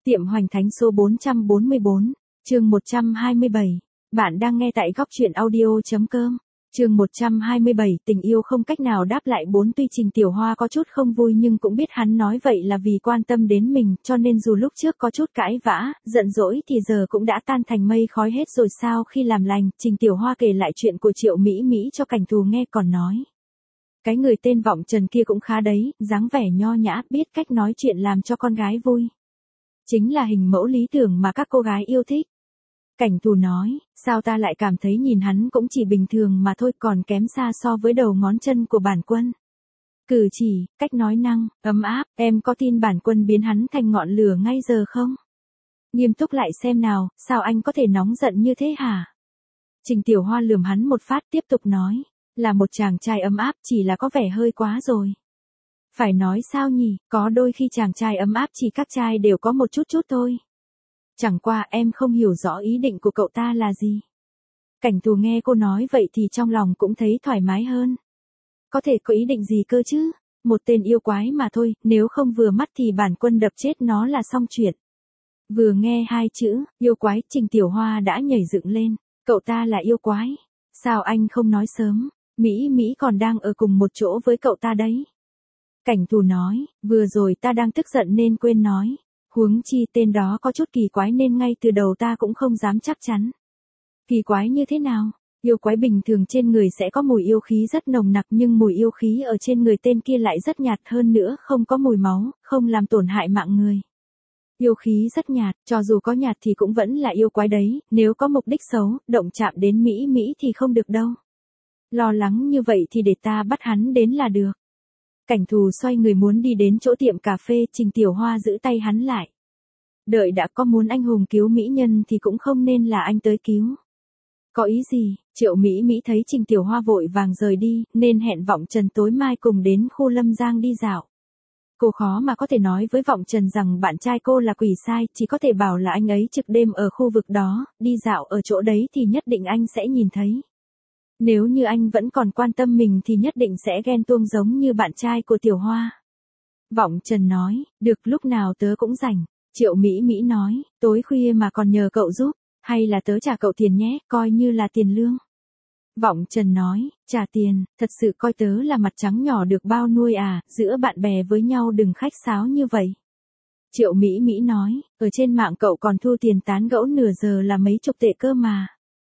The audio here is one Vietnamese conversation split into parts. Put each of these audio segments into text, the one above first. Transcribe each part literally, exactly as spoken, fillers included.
Tiệm Hoành Thánh số bốn trăm bốn mươi bốn, chương một trăm hai mươi bảy. Bạn đang nghe tại góc truyện audio.com. Chương một trăm hai mươi bảy, tình yêu không cách nào đáp lại bốn. Tuy Trình Tiểu Hoa có chút không vui nhưng cũng biết hắn nói vậy là vì quan tâm đến mình, cho nên dù lúc trước có chút cãi vã, giận dỗi thì giờ cũng đã tan thành mây khói hết rồi. Sau khi làm lành, Trình Tiểu Hoa kể lại chuyện của Triệu Mỹ Mỹ cho Cảnh Thù nghe, còn nói: cái người tên Vọng Trần kia cũng khá đấy, dáng vẻ nho nhã, biết cách nói chuyện làm cho con gái vui. Chính là hình mẫu lý tưởng mà các cô gái yêu thích. Cảnh Thù nói: sao ta lại cảm thấy nhìn hắn cũng chỉ bình thường mà thôi, còn kém xa so với đầu ngón chân của bản quân. Cử chỉ, cách nói năng, ấm áp, em có tin bản quân biến hắn thành ngọn lửa ngay giờ không? Nghiêm túc lại xem nào, sao anh có thể nóng giận như thế hả? Trình Tiểu Hoa lườm hắn một phát, tiếp tục nói: là một chàng trai ấm áp, chỉ là có vẻ hơi quá rồi. Phải nói sao nhỉ, có đôi khi chàng trai ấm áp chỉ các trai đều có một chút chút thôi. Chẳng qua em không hiểu rõ ý định của cậu ta là gì. Cảnh Thù nghe cô nói vậy thì trong lòng cũng thấy thoải mái hơn. Có thể có ý định gì cơ chứ? Một tên yêu quái mà thôi, nếu không vừa mắt thì bản quân đập chết nó là xong chuyện. Vừa nghe hai chữ yêu quái, Trình Tiểu Hoa đã nhảy dựng lên. Cậu ta là yêu quái? Sao anh không nói sớm? Mỹ Mỹ còn đang ở cùng một chỗ với cậu ta đấy. Cảnh Thù nói: vừa rồi ta đang tức giận nên quên nói. Huống chi tên đó có chút kỳ quái nên ngay từ đầu ta cũng không dám chắc chắn. Kỳ quái như thế nào? Yêu quái bình thường trên người sẽ có mùi yêu khí rất nồng nặc, nhưng mùi yêu khí ở trên người tên kia lại rất nhạt, hơn nữa không có mùi máu, không làm tổn hại mạng người. Yêu khí rất nhạt, cho dù có nhạt thì cũng vẫn là yêu quái đấy, nếu có mục đích xấu, động chạm đến Mỹ Mỹ thì không được đâu. Lo lắng như vậy thì để ta bắt hắn đến là được. Cảnh Thù xoay người muốn đi đến chỗ tiệm cà phê, Trình Tiểu Hoa giữ tay hắn lại. Đợi đã, có muốn anh hùng cứu mỹ nhân thì cũng không nên là anh tới cứu. Có ý gì? Triệu Mỹ Mỹ thấy Trình Tiểu Hoa vội vàng rời đi, nên hẹn Vọng Trần tối mai cùng đến khu Lâm Giang đi dạo. Cô khó mà có thể nói với Vọng Trần rằng bạn trai cô là quỷ sai, chỉ có thể bảo là anh ấy trực đêm ở khu vực đó, đi dạo ở chỗ đấy thì nhất định anh sẽ nhìn thấy. Nếu như anh vẫn còn quan tâm mình thì nhất định sẽ ghen tuông giống như bạn trai của Tiểu Hoa. Vọng Trần nói: được, lúc nào tớ cũng rảnh. Triệu Mỹ Mỹ nói: tối khuya mà còn nhờ cậu giúp, hay là tớ trả cậu tiền nhé, coi như là tiền lương. Vọng Trần nói: trả tiền, thật sự coi tớ là mặt trắng nhỏ được bao nuôi à, giữa bạn bè với nhau đừng khách sáo như vậy. Triệu Mỹ Mỹ nói: ở trên mạng cậu còn thu tiền tán gẫu nửa giờ là mấy chục tệ cơ mà.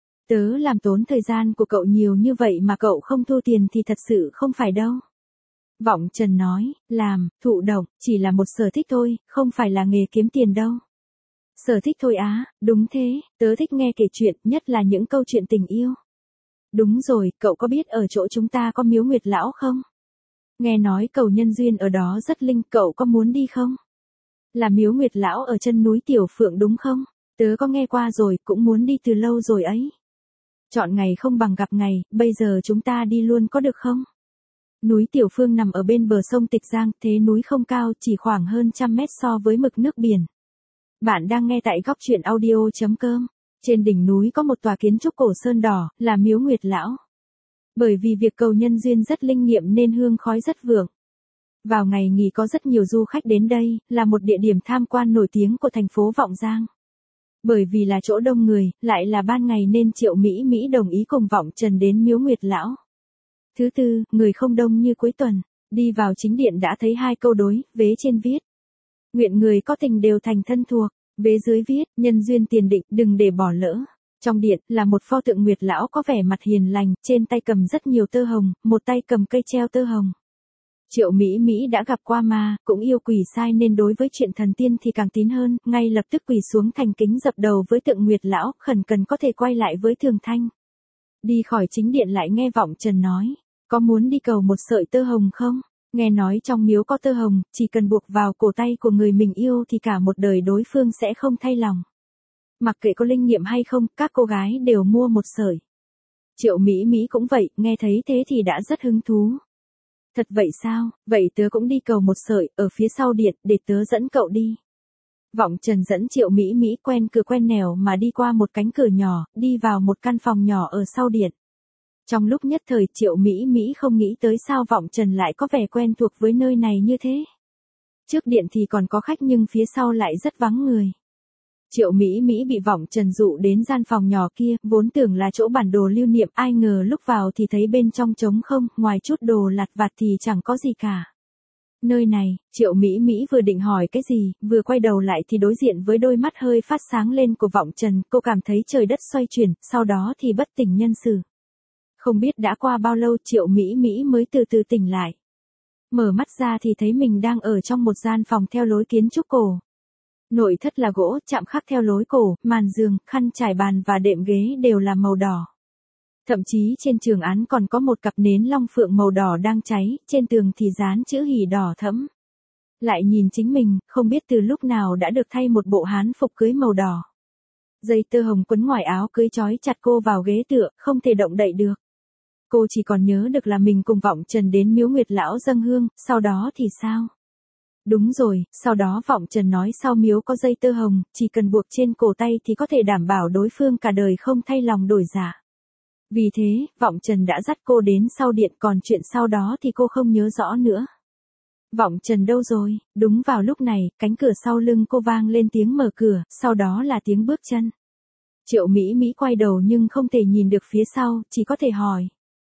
Tớ làm tốn thời gian của cậu nhiều như vậy mà cậu không thu tiền thì thật sự không phải đâu. Vọng Trần nói: làm, thụ động, chỉ là một sở thích thôi, không phải là nghề kiếm tiền đâu. Sở thích thôi á? Đúng thế, tớ thích nghe kể chuyện, nhất là những câu chuyện tình yêu. Đúng rồi, cậu có biết ở chỗ chúng ta có miếu Nguyệt Lão không? Nghe nói cầu nhân duyên ở đó rất linh, cậu có muốn đi không? Là miếu Nguyệt Lão ở chân núi Tiểu Phượng đúng không? Tớ có nghe qua rồi, cũng muốn đi từ lâu rồi ấy. Chọn ngày không bằng gặp ngày, bây giờ chúng ta đi luôn có được không? Núi Tiểu Phương nằm ở bên bờ sông Tịch Giang, thế núi không cao, chỉ khoảng hơn trăm mét so với mực nước biển. Bạn đang nghe tại góc truyện audio.com. Trên đỉnh núi có một tòa kiến trúc cổ sơn đỏ, là miếu Nguyệt Lão. Bởi vì việc cầu nhân duyên rất linh nghiệm nên hương khói rất vượng. Vào ngày nghỉ có rất nhiều du khách đến đây, là một địa điểm tham quan nổi tiếng của thành phố Vọng Giang. Bởi vì là chỗ đông người, lại là ban ngày nên Triệu Mỹ Mỹ đồng ý cùng Vọng Trần đến miếu Nguyệt Lão. Thứ tư, người không đông như cuối tuần. Đi vào chính điện đã thấy hai câu đối, vế trên viết: nguyện người có tình đều thành thân thuộc. Vế dưới viết: nhân duyên tiền định, đừng để bỏ lỡ. Trong điện là một pho tượng Nguyệt Lão có vẻ mặt hiền lành, trên tay cầm rất nhiều tơ hồng, một tay cầm cây treo tơ hồng. Triệu Mỹ Mỹ đã gặp qua ma, cũng yêu quỷ sai nên đối với chuyện thần tiên thì càng tín hơn, ngay lập tức quỳ xuống thành kính dập đầu với tượng Nguyệt Lão, khẩn cần có thể quay lại với Thường Thanh. Đi khỏi chính điện lại nghe Vọng Trần nói: có muốn đi cầu một sợi tơ hồng không? Nghe nói trong miếu có tơ hồng, chỉ cần buộc vào cổ tay của người mình yêu thì cả một đời đối phương sẽ không thay lòng. Mặc kệ có linh nghiệm hay không, các cô gái đều mua một sợi. Triệu Mỹ Mỹ cũng vậy, nghe thấy thế thì đã rất hứng thú. Thật vậy sao? Vậy tớ cũng đi cầu một sợi, ở phía sau điện, để tớ dẫn cậu đi. Vọng Trần dẫn Triệu Mỹ Mỹ quen cửa quen nẻo mà đi qua một cánh cửa nhỏ, đi vào một căn phòng nhỏ ở sau điện. Trong lúc nhất thời Triệu Mỹ Mỹ không nghĩ tới sao Vọng Trần lại có vẻ quen thuộc với nơi này như thế. Trước điện thì còn có khách nhưng phía sau lại rất vắng người. Triệu Mỹ Mỹ bị Vọng Trần dụ đến gian phòng nhỏ kia, vốn tưởng là chỗ bản đồ lưu niệm, ai ngờ lúc vào thì thấy bên trong trống không, ngoài chút đồ lặt vặt thì chẳng có gì cả. Nơi này, Triệu Mỹ Mỹ vừa định hỏi cái gì, vừa quay đầu lại thì đối diện với đôi mắt hơi phát sáng lên của Vọng Trần, cô cảm thấy trời đất xoay chuyển, sau đó thì bất tỉnh nhân sự. Không biết đã qua bao lâu Triệu Mỹ Mỹ mới từ từ tỉnh lại. Mở mắt ra thì thấy mình đang ở trong một gian phòng theo lối kiến trúc cổ. Nội thất là gỗ, chạm khắc theo lối cổ, màn giường, khăn trải bàn và đệm ghế đều là màu đỏ. Thậm chí trên trường án còn có một cặp nến long phượng màu đỏ đang cháy, trên tường thì dán chữ hỉ đỏ thẫm. Lại nhìn chính mình, không biết từ lúc nào đã được thay một bộ hán phục cưới màu đỏ. Dây tơ hồng quấn ngoài áo cưới trói chặt cô vào ghế tựa, không thể động đậy được. Cô chỉ còn nhớ được là mình cùng Vọng Trần đến miếu Nguyệt Lão dâng hương, sau đó thì sao? Đúng rồi, sau đó Vọng Trần nói sau miếu có dây tơ hồng, chỉ cần buộc trên cổ tay thì có thể đảm bảo đối phương cả đời không thay lòng đổi dạ. Vì thế, Vọng Trần đã dắt cô đến sau điện, còn chuyện sau đó thì cô không nhớ rõ nữa. Vọng Trần đâu rồi? Đúng vào lúc này, cánh cửa sau lưng cô vang lên tiếng mở cửa, sau đó là tiếng bước chân. Triệu Mỹ Mỹ quay đầu nhưng không thể nhìn được phía sau, chỉ có thể hỏi.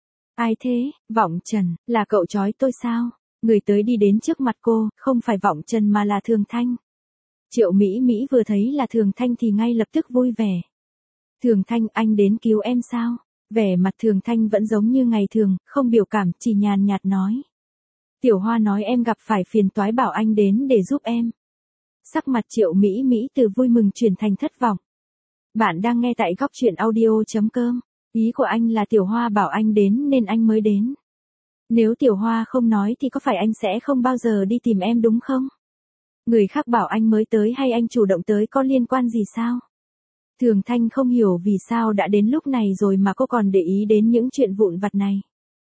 Ai thế? Vọng Trần, là cậu trói tôi sao? Người tới đi đến trước mặt cô, không phải Vọng Trần mà là Thường Thanh. Triệu Mỹ Mỹ vừa thấy là Thường Thanh thì ngay lập tức vui vẻ. Thường Thanh, anh đến cứu em sao? Vẻ mặt Thường Thanh vẫn giống như ngày thường, không biểu cảm, chỉ nhàn nhạt nói. Tiểu Hoa nói em gặp phải phiền toái bảo anh đến để giúp em. Sắc mặt Triệu Mỹ Mỹ từ vui mừng chuyển thành thất vọng. Bạn đang nghe tại góc truyện audio chấm com. Ý của anh là Tiểu Hoa bảo anh đến nên anh mới đến. Nếu Tiểu Hoa không nói thì có phải anh sẽ không bao giờ đi tìm em đúng không? Người khác bảo anh mới tới hay anh chủ động tới có liên quan gì sao? Thường Thanh không hiểu vì sao đã đến lúc này rồi mà cô còn để ý đến những chuyện vụn vặt này.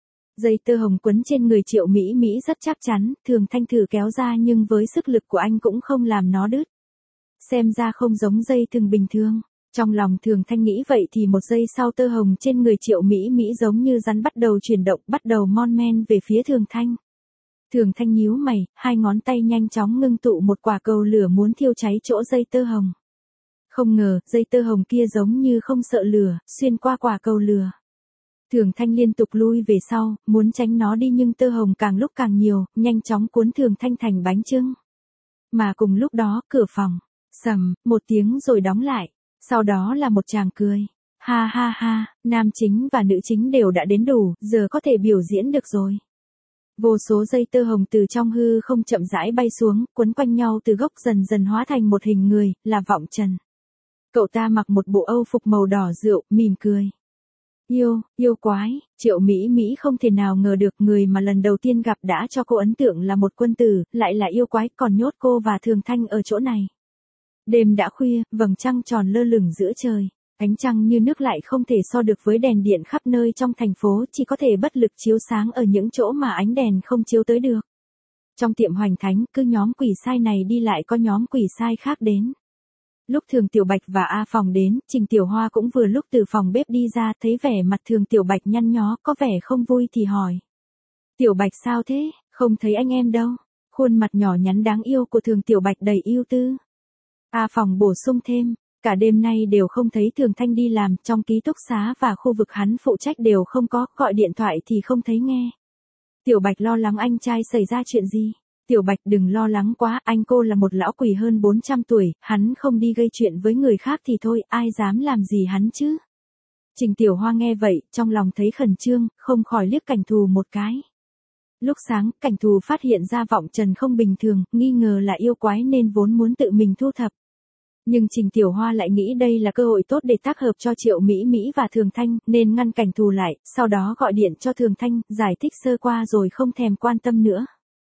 Dây tơ hồng quấn trên người Triệu Mỹ Mỹ rất chắc chắn, Thường Thanh thử kéo ra nhưng với sức lực của anh cũng không làm nó đứt. Xem ra không giống dây thừng bình thường. Trong lòng Thường Thanh nghĩ vậy thì một giây sau tơ hồng trên người Triệu Mỹ Mỹ giống như rắn bắt đầu chuyển động, bắt đầu mon men về phía Thường Thanh. Thường Thanh nhíu mày, hai ngón tay nhanh chóng ngưng tụ một quả cầu lửa muốn thiêu cháy chỗ dây tơ hồng. Không ngờ, dây tơ hồng kia giống như không sợ lửa, xuyên qua quả cầu lửa. Thường Thanh liên tục lui về sau, muốn tránh nó đi nhưng tơ hồng càng lúc càng nhiều, nhanh chóng cuốn Thường Thanh thành bánh chưng. Mà cùng lúc đó, cửa phòng, sầm, một tiếng rồi đóng lại. Sau đó là một tràng cười. Ha ha ha, nam chính và nữ chính đều đã đến đủ, giờ có thể biểu diễn được rồi. Vô số dây tơ hồng từ trong hư không chậm rãi bay xuống, quấn quanh nhau từ gốc dần dần hóa thành một hình người, là Vọng Trần. Cậu ta mặc một bộ âu phục màu đỏ rượu, mỉm cười. Yêu, yêu quái, Triệu Mỹ Mỹ không thể nào ngờ được người mà lần đầu tiên gặp đã cho cô ấn tượng là một quân tử, lại là yêu quái còn nhốt cô và Thường Thanh ở chỗ này. Đêm đã khuya, vầng trăng tròn lơ lửng giữa trời. Ánh trăng như nước lại không thể so được với đèn điện khắp nơi trong thành phố, chỉ có thể bất lực chiếu sáng ở những chỗ mà ánh đèn không chiếu tới được. Trong tiệm Hoành Thánh, cứ nhóm quỷ sai này đi lại có nhóm quỷ sai khác đến. Lúc Thường Tiểu Bạch và A Phòng đến, Trình Tiểu Hoa cũng vừa lúc từ phòng bếp đi ra, thấy vẻ mặt Thường Tiểu Bạch nhăn nhó, có vẻ không vui thì hỏi. Tiểu Bạch sao thế, không thấy anh em đâu. Khuôn mặt nhỏ nhắn đáng yêu của Thường Tiểu Bạch đầy ưu tư. A Phòng bổ sung thêm, cả đêm nay đều không thấy Thường Thanh đi làm, trong ký túc xá và khu vực hắn phụ trách đều không có, gọi điện thoại thì không thấy nghe. Tiểu Bạch lo lắng anh trai xảy ra chuyện gì. Tiểu Bạch đừng lo lắng quá, anh cô là một lão quỷ hơn bốn trăm tuổi, hắn không đi gây chuyện với người khác thì thôi, ai dám làm gì hắn chứ. Trình Tiểu Hoa nghe vậy, trong lòng thấy khẩn trương, không khỏi liếc Cảnh Thù một cái. Lúc sáng, Cảnh Thù phát hiện ra Vọng Trần không bình thường, nghi ngờ là yêu quái nên vốn muốn tự mình thu thập. Nhưng Trình Tiểu Hoa lại nghĩ đây là cơ hội tốt để tác hợp cho Triệu Mỹ Mỹ và Thường Thanh, nên ngăn Cảnh Thù lại, sau đó gọi điện cho Thường Thanh, giải thích sơ qua rồi không thèm quan tâm nữa.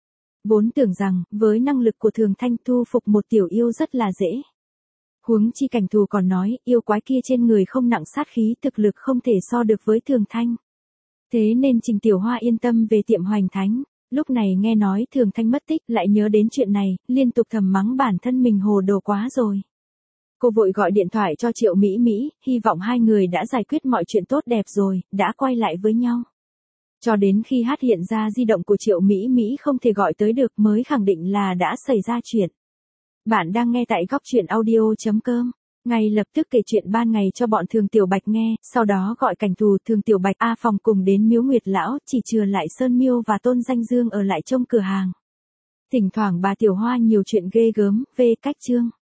Vốn tưởng rằng, với năng lực của Thường Thanh thu phục một tiểu yêu rất là dễ. Huống chi Cảnh Thù còn nói, yêu quái kia trên người không nặng sát khí, thực lực không thể so được với Thường Thanh. Thế nên Trình Tiểu Hoa yên tâm về tiệm Hoành Thánh. Lúc này nghe nói Thường Thanh mất tích, lại nhớ đến chuyện này, liên tục thầm mắng bản thân mình hồ đồ quá rồi. Cô vội gọi điện thoại cho Triệu Mỹ Mỹ, hy vọng hai người đã giải quyết mọi chuyện tốt đẹp rồi, đã quay lại với nhau. Cho đến khi hát hiện ra di động của Triệu Mỹ Mỹ không thể gọi tới được mới khẳng định là đã xảy ra chuyện. Bạn đang nghe tại góc chuyện audio.com. Ngay lập tức kể chuyện ban ngày cho bọn Thường Tiểu Bạch nghe, sau đó gọi cảnh thù Thường Tiểu Bạch A Phòng cùng đến Miếu Nguyệt Lão, chỉ chừa lại Sơn Miêu và Tôn Danh Dương ở lại trông cửa hàng. Thỉnh thoảng bà Tiểu Hoa nhiều chuyện ghê gớm, về cách chương.